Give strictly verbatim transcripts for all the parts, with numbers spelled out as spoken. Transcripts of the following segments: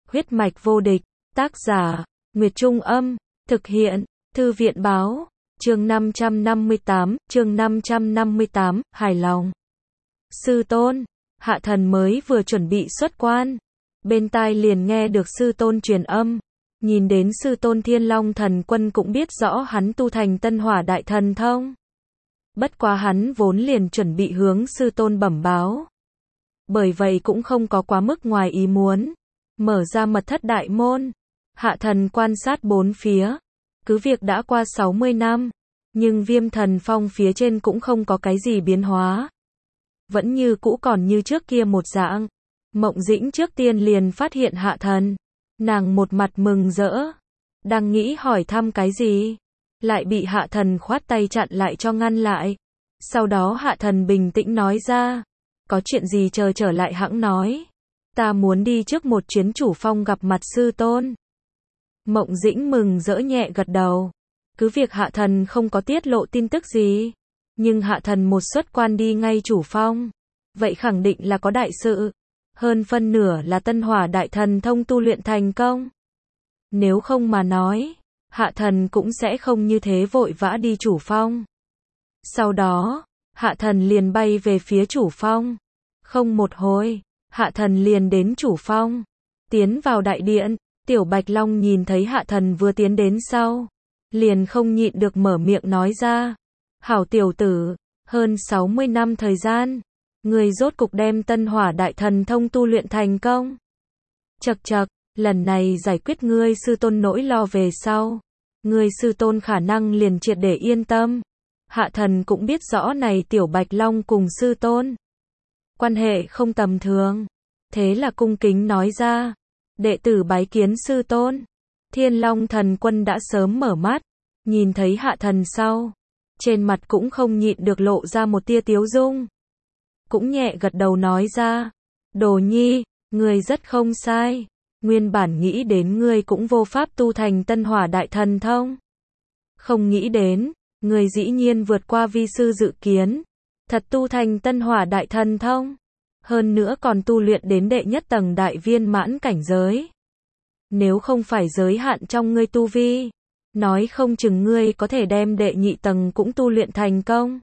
Huyết mạch vô địch, tác giả, Nguyệt Trung Âm, thực hiện, Thư viện Báo, chương năm trăm năm mươi tám, chương năm trăm năm mươi tám, hài lòng. Sư tôn, Hạ Thần mới vừa chuẩn bị xuất quan, bên tai liền nghe được sư tôn truyền âm, nhìn đến sư tôn Thiên Long Thần Quân cũng biết rõ hắn tu thành Tân Hỏa Đại Thần Thông. Bất quá hắn vốn liền chuẩn bị hướng sư tôn bẩm báo. Bởi vậy cũng không có quá mức ngoài ý muốn. Mở ra mật thất đại môn. Hạ Thần quan sát bốn phía. Cứ việc đã qua sáu mươi năm. Nhưng Viêm Thần Phong phía trên cũng không có cái gì biến hóa. Vẫn như cũ còn như trước kia một dạng. Mộng Dĩnh trước tiên liền phát hiện Hạ Thần. Nàng một mặt mừng rỡ. Đang nghĩ hỏi thăm cái gì. Lại bị Hạ Thần khoát tay chặn lại cho ngăn lại. Sau đó Hạ Thần bình tĩnh nói ra. Có chuyện gì chờ trở lại hẵng nói. Ta muốn đi trước một chuyến chủ phong gặp mặt sư tôn. Mộng Dĩnh mừng rỡ nhẹ gật đầu. Cứ việc Hạ Thần không có tiết lộ tin tức gì. Nhưng Hạ Thần một xuất quan đi ngay chủ phong. Vậy khẳng định là có đại sự. Hơn phân nửa là Tân Hỏa Đại Thần Thông tu luyện thành công. Nếu không mà nói, Hạ Thần cũng sẽ không như thế vội vã đi chủ phong. Sau đó, Hạ Thần liền bay về phía chủ phong. Không một hồi, Hạ Thần liền đến chủ phong. Tiến vào đại điện, Tiểu Bạch Long nhìn thấy Hạ Thần vừa tiến đến sau. Liền không nhịn được mở miệng nói ra. Hảo tiểu tử, hơn sáu mươi năm thời gian. Người rốt cục đem Tân Hỏa Đại Thần Thông tu luyện thành công. Chậc chậc, lần này giải quyết ngươi sư tôn nỗi lo về sau. Ngươi sư tôn khả năng liền triệt để yên tâm. Hạ Thần cũng biết rõ này Tiểu Bạch Long cùng sư tôn. Quan hệ không tầm thường. Thế là cung kính nói ra. Đệ tử bái kiến sư tôn. Thiên Long Thần Quân đã sớm mở mắt. Nhìn thấy Hạ Thần sau. Trên mặt cũng không nhịn được lộ ra một tia tiếu dung. Cũng nhẹ gật đầu nói ra. Đồ nhi, ngươi rất không sai. Nguyên bản nghĩ đến ngươi cũng vô pháp tu thành Tân Hỏa Đại Thần Thông. Không nghĩ đến, ngươi dĩ nhiên vượt qua vi sư dự kiến. Thật tu thành Tân Hỏa Đại Thần Thông. Hơn nữa còn tu luyện đến đệ nhất tầng đại viên mãn cảnh giới. Nếu không phải giới hạn trong ngươi tu vi, nói không chừng ngươi có thể đem đệ nhị tầng cũng tu luyện thành công.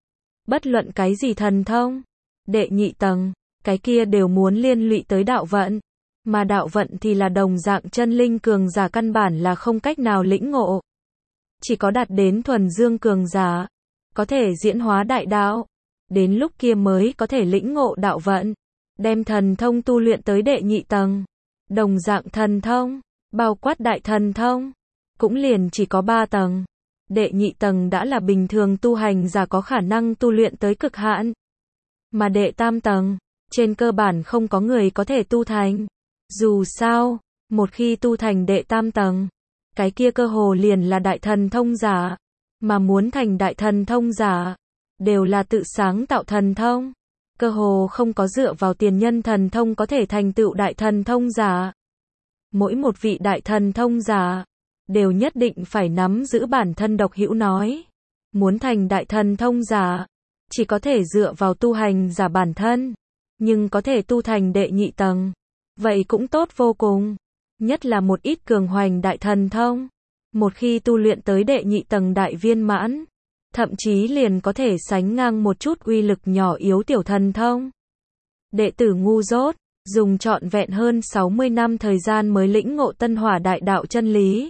Bất luận cái gì thần thông, đệ nhị tầng, cái kia đều muốn liên lụy tới đạo vận. Mà đạo vận thì là đồng dạng chân linh cường giả căn bản là không cách nào lĩnh ngộ. Chỉ có đạt đến thuần dương cường giả, có thể diễn hóa đại đạo. Đến lúc kia mới có thể lĩnh ngộ đạo vận. Đem thần thông tu luyện tới đệ nhị tầng. Đồng dạng thần thông, bao quát đại thần thông, cũng liền chỉ có ba tầng. Đệ nhị tầng đã là bình thường tu hành giả có khả năng tu luyện tới cực hạn. Mà đệ tam tầng, trên cơ bản không có người có thể tu thành. Dù sao, một khi tu thành đệ tam tầng, cái kia cơ hồ liền là đại thần thông giả. Mà muốn thành đại thần thông giả, đều là tự sáng tạo thần thông. Cơ hồ không có dựa vào tiền nhân thần thông có thể thành tựu đại thần thông giả. Mỗi một vị đại thần thông giả, đều nhất định phải nắm giữ bản thân độc hữu nói. Muốn thành đại thần thông giả, chỉ có thể dựa vào tu hành giả bản thân. Nhưng có thể tu thành đệ nhị tầng, vậy cũng tốt vô cùng. Nhất là một ít cường hoành đại thần thông. Một khi tu luyện tới đệ nhị tầng đại viên mãn, thậm chí liền có thể sánh ngang một chút uy lực nhỏ yếu tiểu thần thông. Đệ tử ngu dốt, dùng trọn vẹn hơn sáu mươi năm thời gian mới lĩnh ngộ Tân Hỏa Đại Đạo chân lý.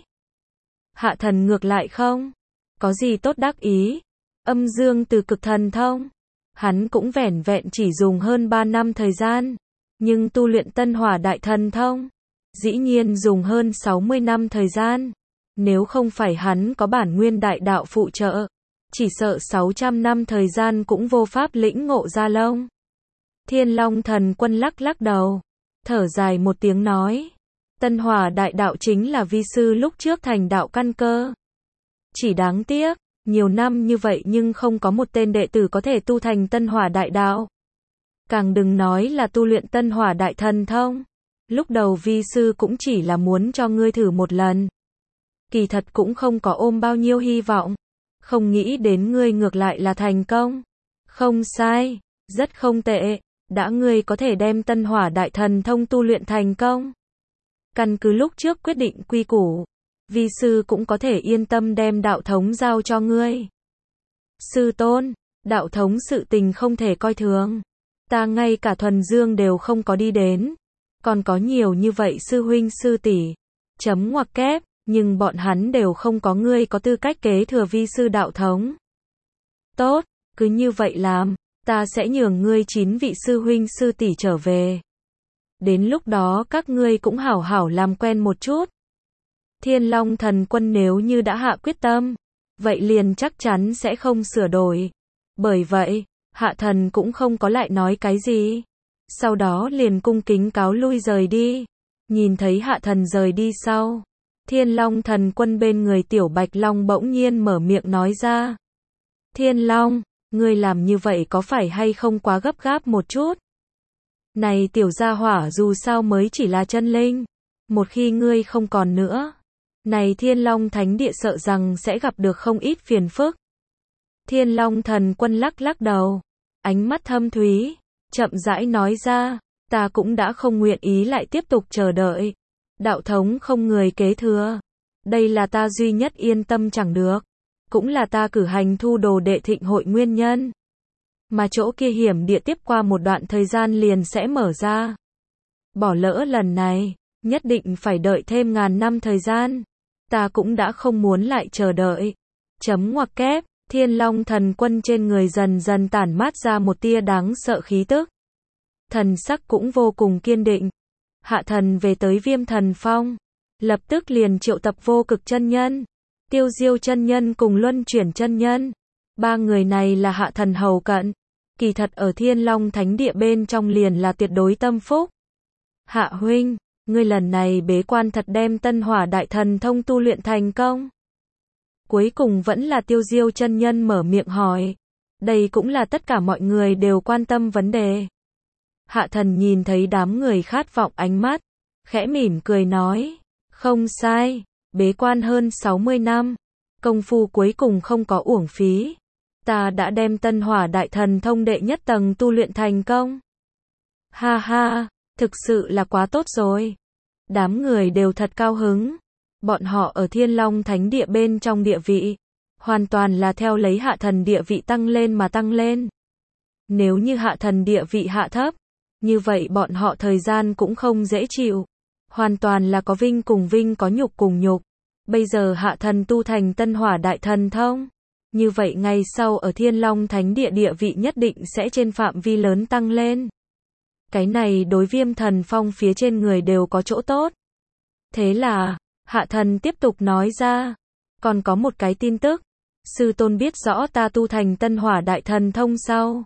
Hạ Thần ngược lại không có gì tốt đắc ý. Âm dương từ cực thần thông, hắn cũng vẻn vẹn chỉ dùng hơn ba năm thời gian. Nhưng tu luyện Tân Hỏa Đại Thần Thông, dĩ nhiên dùng hơn sáu mươi năm thời gian. Nếu không phải hắn có bản nguyên đại đạo phụ trợ, chỉ sợ sáu trăm năm thời gian cũng vô pháp lĩnh ngộ ra lông. Thiên Long Thần Quân lắc lắc đầu, thở dài một tiếng nói. Tân Hỏa Đại Đạo chính là vi sư lúc trước thành đạo căn cơ. Chỉ đáng tiếc, nhiều năm như vậy nhưng không có một tên đệ tử có thể tu thành Tân Hỏa Đại Đạo. Càng đừng nói là tu luyện Tân Hỏa Đại Thần Thông. Lúc đầu vi sư cũng chỉ là muốn cho ngươi thử một lần. Kỳ thật cũng không có ôm bao nhiêu hy vọng. Không nghĩ đến ngươi ngược lại là thành công. Không sai, rất không tệ. Đã ngươi có thể đem Tân Hỏa Đại Thần Thông tu luyện thành công, Căn cứ lúc trước quyết định quy củ, vi sư cũng có thể yên tâm đem đạo thống giao cho ngươi. Sư tôn, đạo thống sự tình không thể coi thường. Ta ngay cả thuần dương đều không có đi đến. Còn có nhiều như vậy sư huynh sư tỷ. Chấm ngoặc kép, nhưng bọn hắn đều không có ngươi có tư cách kế thừa vi sư đạo thống. Tốt, cứ như vậy làm, ta sẽ nhường ngươi chín vị sư huynh sư tỷ trở về. Đến lúc đó các ngươi cũng hảo hảo làm quen một chút. Thiên Long Thần Quân nếu như đã hạ quyết tâm, vậy liền chắc chắn sẽ không sửa đổi. Bởi vậy, Hạ Thần cũng không có lại nói cái gì. Sau đó liền cung kính cáo lui rời đi. Nhìn thấy Hạ Thần rời đi sau, Thiên Long Thần Quân bên người Tiểu Bạch Long bỗng nhiên mở miệng nói ra. Thiên Long, ngươi làm như vậy có phải hay không quá gấp gáp một chút? Này tiểu gia hỏa dù sao mới chỉ là chân linh. Một khi ngươi không còn nữa, này Thiên Long Thánh Địa sợ rằng sẽ gặp được không ít phiền phức. Thiên Long Thần Quân lắc lắc đầu, ánh mắt thâm thúy, chậm rãi nói ra, ta cũng đã không nguyện ý lại tiếp tục chờ đợi. Đạo thống không người kế thừa. Đây là ta duy nhất yên tâm chẳng được. Cũng là ta cử hành thu đồ đệ thịnh hội nguyên nhân. Mà chỗ kia hiểm địa tiếp qua một đoạn thời gian liền sẽ mở ra. Bỏ lỡ lần này, nhất định phải đợi thêm ngàn năm thời gian. Ta cũng đã không muốn lại chờ đợi. Chấm ngoặc kép, Thiên Long Thần Quân trên người dần dần tản mát ra một tia đáng sợ khí tức. Thần sắc cũng vô cùng kiên định. Hạ Thần về tới Viêm Thần Phong, lập tức liền triệu tập Vô Cực chân nhân, Tiêu Diêu chân nhân cùng Luân Chuyển chân nhân. Ba người này là Hạ Thần hầu cận, kỳ thật ở Thiên Long Thánh Địa bên trong liền là tuyệt đối tâm phúc. Hạ huynh, ngươi lần này bế quan thật đem Tân Hỏa Đại Thần Thông tu luyện thành công? Cuối cùng vẫn là Tiêu Diêu chân nhân mở miệng hỏi. Đây cũng là tất cả mọi người đều quan tâm vấn đề. Hạ Thần nhìn thấy đám người khát vọng ánh mắt, khẽ mỉm cười nói, không sai, bế quan hơn sáu mươi năm, công phu cuối cùng không có uổng phí. Ta đã đem Tân Hỏa Đại Thần Thông đệ nhất tầng tu luyện thành công. Ha ha, thực sự là quá tốt rồi. Đám người đều thật cao hứng. Bọn họ ở Thiên Long Thánh Địa bên trong địa vị, hoàn toàn là theo lấy Hạ Thần địa vị tăng lên mà tăng lên. Nếu như Hạ Thần địa vị hạ thấp, như vậy bọn họ thời gian cũng không dễ chịu. Hoàn toàn là có vinh cùng vinh có nhục cùng nhục. Bây giờ Hạ Thần tu thành Tân Hỏa Đại Thần Thông. Như vậy ngày sau ở Thiên Long Thánh Địa địa vị nhất định sẽ trên phạm vi lớn tăng lên. Cái này đối Viêm Thần Phong phía trên người đều có chỗ tốt. Thế là, Hạ Thần tiếp tục nói ra, còn có một cái tin tức. Sư tôn biết rõ ta tu thành Tân Hỏa Đại Thần Thông sau.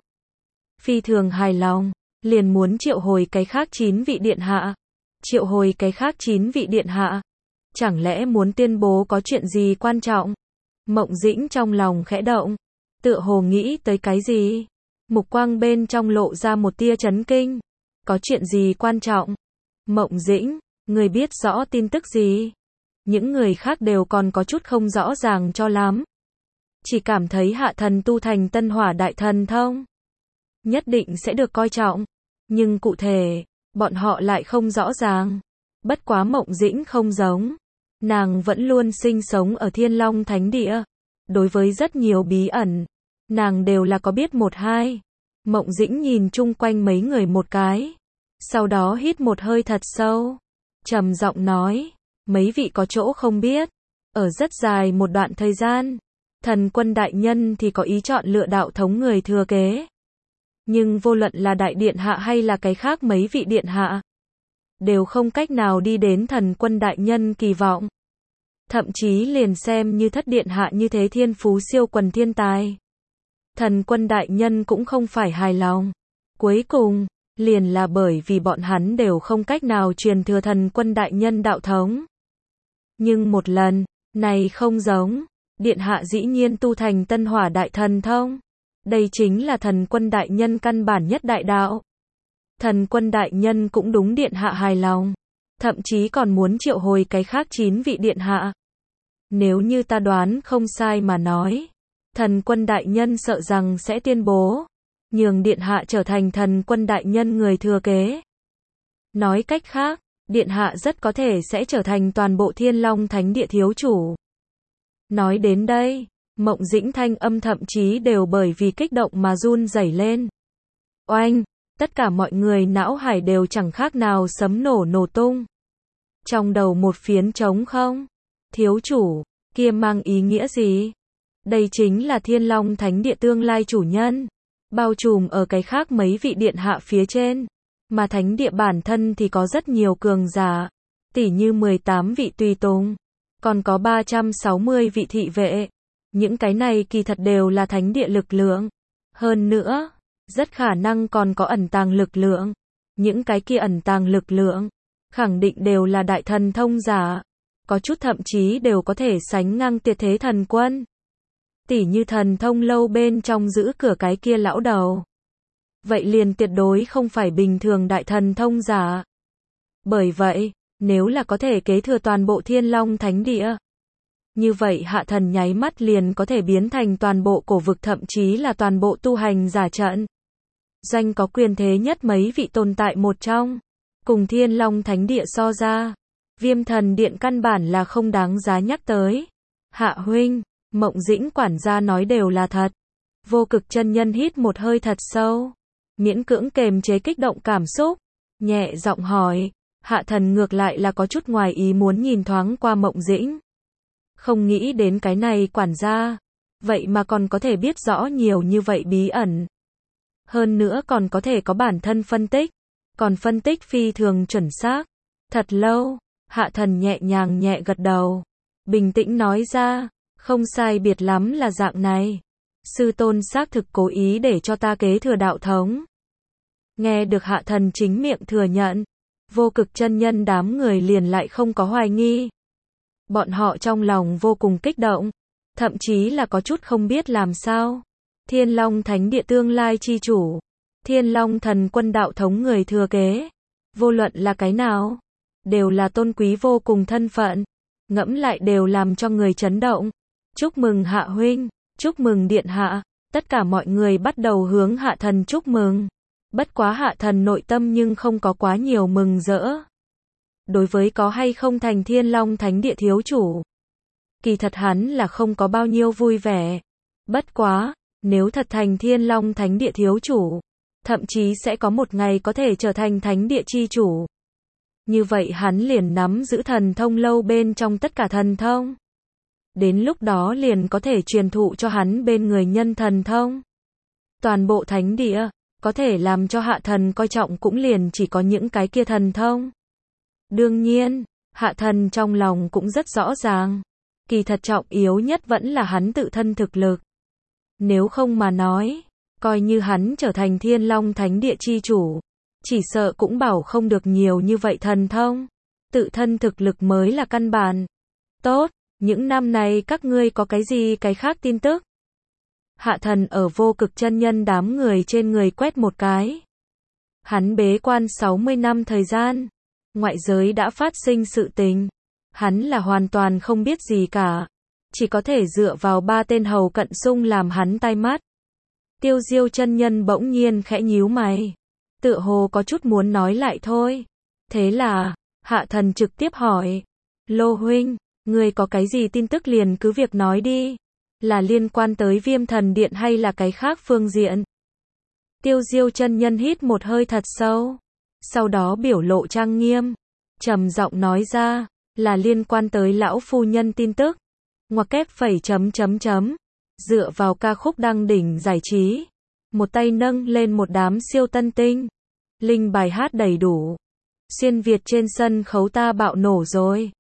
Phi thường hài lòng, liền muốn triệu hồi cái khác chín vị điện hạ. Triệu hồi cái khác chín vị điện hạ. Chẳng lẽ muốn tuyên bố có chuyện gì quan trọng? Mộng Dĩnh trong lòng khẽ động, tựa hồ nghĩ tới cái gì? Mục quang bên trong lộ ra một tia chấn kinh. Có chuyện gì quan trọng? Mộng Dĩnh, người biết rõ tin tức gì? Những người khác đều còn có chút không rõ ràng cho lắm. Chỉ cảm thấy Hạ Thần tu thành Tân Hỏa Đại Thần Thông, nhất định sẽ được coi trọng. Nhưng cụ thể, bọn họ lại không rõ ràng. Bất quá Mộng Dĩnh không giống. Nàng vẫn luôn sinh sống ở Thiên Long Thánh Địa. Đối với rất nhiều bí ẩn, nàng đều là có biết một hai. Mộng Dĩnh nhìn chung quanh mấy người một cái. Sau đó hít một hơi thật sâu. Trầm giọng nói, mấy vị có chỗ không biết. Ở rất dài một đoạn thời gian, Thần Quân Đại Nhân thì có ý chọn lựa đạo thống người thừa kế. Nhưng vô luận là Đại Điện Hạ hay là cái khác mấy vị Điện Hạ, đều không cách nào đi đến Thần Quân Đại Nhân kỳ vọng. Thậm chí liền xem như Thất Điện Hạ như thế thiên phú siêu quần thiên tài, Thần Quân Đại Nhân cũng không phải hài lòng. Cuối cùng, liền là bởi vì bọn hắn đều không cách nào truyền thừa Thần Quân Đại Nhân đạo thống. Nhưng một lần, này không giống, Điện Hạ dĩ nhiên tu thành Tân Hỏa Đại Thần Thông. Đây chính là Thần Quân Đại Nhân căn bản nhất đại đạo. Thần Quân Đại Nhân cũng đúng Điện Hạ hài lòng. Thậm chí còn muốn triệu hồi cái khác chín vị Điện Hạ. Nếu như ta đoán không sai mà nói, Thần Quân Đại Nhân sợ rằng sẽ tuyên bố, nhường Điện Hạ trở thành Thần Quân Đại Nhân người thừa kế. Nói cách khác, Điện hạ rất có thể sẽ trở thành toàn bộ Thiên Long Thánh Địa thiếu chủ. Nói đến đây, Mộng Dĩnh thanh âm thậm chí đều bởi vì kích động mà run rẩy lên. Oanh, tất cả mọi người não hải đều chẳng khác nào sấm nổ nổ tung. Trong đầu một phiến trống không. Thiếu chủ, kia mang ý nghĩa gì? Đây chính là Thiên Long Thánh Địa tương lai chủ nhân, bao trùm ở cái khác mấy vị điện hạ phía trên, mà thánh địa bản thân thì có rất nhiều cường giả, tỉ như mười tám vị tùy tùng, còn có ba trăm sáu mươi vị thị vệ. Những cái này kỳ thật đều là thánh địa lực lượng. Hơn nữa, rất khả năng còn có ẩn tàng lực lượng. Những cái kia ẩn tàng lực lượng, khẳng định đều là đại thần thông giả. Có chút thậm chí đều có thể sánh ngang tuyệt thế thần quân. Tỉ như thần thông lâu bên trong giữ cửa cái kia lão đầu. Vậy liền tuyệt đối không phải bình thường đại thần thông giả. Bởi vậy, nếu là có thể kế thừa toàn bộ Thiên Long Thánh Địa, như vậy hạ thần nháy mắt liền có thể biến thành toàn bộ cổ vực, thậm chí là toàn bộ tu hành giả trận. Danh có quyền thế nhất mấy vị tồn tại một trong. Cùng Thiên Long Thánh Địa so ra, Viêm Thần Điện căn bản là không đáng giá nhắc tới. Hạ huynh, Mộng Dĩnh quản gia nói đều là thật. Vô Cực chân nhân hít một hơi thật sâu, miễn cưỡng kềm chế kích động cảm xúc, nhẹ giọng hỏi. Hạ thần ngược lại là có chút ngoài ý muốn nhìn thoáng qua Mộng Dĩnh. Không nghĩ đến cái này quản gia, vậy mà còn có thể biết rõ nhiều như vậy bí ẩn. Hơn nữa còn có thể có bản thân phân tích, còn phân tích phi thường chuẩn xác. Thật lâu, hạ thần nhẹ nhàng nhẹ gật đầu, bình tĩnh nói ra, không sai biệt lắm là dạng này. Sư tôn xác thực cố ý để cho ta kế thừa đạo thống. Nghe được hạ thần chính miệng thừa nhận, Vô Cực chân nhân đám người liền lại không có hoài nghi. Bọn họ trong lòng vô cùng kích động, thậm chí là có chút không biết làm sao. Thiên Long Thánh Địa tương lai chi chủ, Thiên Long Thần Quân đạo thống người thừa kế, vô luận là cái nào, đều là tôn quý vô cùng thân phận, ngẫm lại đều làm cho người chấn động. Chúc mừng hạ huynh, chúc mừng điện hạ, tất cả mọi người bắt đầu hướng hạ thần chúc mừng. Bất quá hạ thần nội tâm nhưng không có quá nhiều mừng rỡ. Đối với có hay không thành Thiên Long Thánh Địa thiếu chủ, kỳ thật hắn là không có bao nhiêu vui vẻ. Bất quá, nếu thật thành Thiên Long Thánh Địa thiếu chủ, thậm chí sẽ có một ngày có thể trở thành Thánh Địa chi chủ. Như vậy hắn liền nắm giữ thần thông lâu bên trong tất cả thần thông. Đến lúc đó liền có thể truyền thụ cho hắn bên người nhân thần thông. Toàn bộ Thánh Địa, có thể làm cho hạ thần coi trọng cũng liền chỉ có những cái kia thần thông. Đương nhiên, hạ thần trong lòng cũng rất rõ ràng, kỳ thật trọng yếu nhất vẫn là hắn tự thân thực lực. Nếu không mà nói, coi như hắn trở thành Thiên Long Thánh Địa chi chủ, chỉ sợ cũng bảo không được nhiều như vậy thần thông. Tự thân thực lực mới là căn bản. Tốt, những năm này các ngươi có cái gì cái khác tin tức? Hạ thần ở Vô Cực chân nhân đám người trên người quét một cái. Hắn bế quan sáu mươi năm thời gian, ngoại giới đã phát sinh sự tình, hắn là hoàn toàn không biết gì cả, chỉ có thể dựa vào ba tên hầu cận xung làm hắn tai mắt. Tiêu Diêu chân nhân bỗng nhiên khẽ nhíu mày, tựa hồ có chút muốn nói lại thôi. Thế là, hạ thần trực tiếp hỏi, Lô huynh, ngươi có cái gì tin tức liền cứ việc nói đi, là liên quan tới Viêm Thần Điện hay là cái khác phương diện? Tiêu Diêu chân nhân hít một hơi thật sâu, sau đó biểu lộ trang nghiêm, trầm giọng nói ra, là liên quan tới lão phu nhân tin tức. Ngoặc kép phẩy chấm chấm chấm, dựa vào ca khúc đăng đỉnh giải trí, một tay nâng lên một đám siêu tân tinh, linh bài hát đầy đủ, xuyên Việt trên sân khấu ta bạo nổ rồi.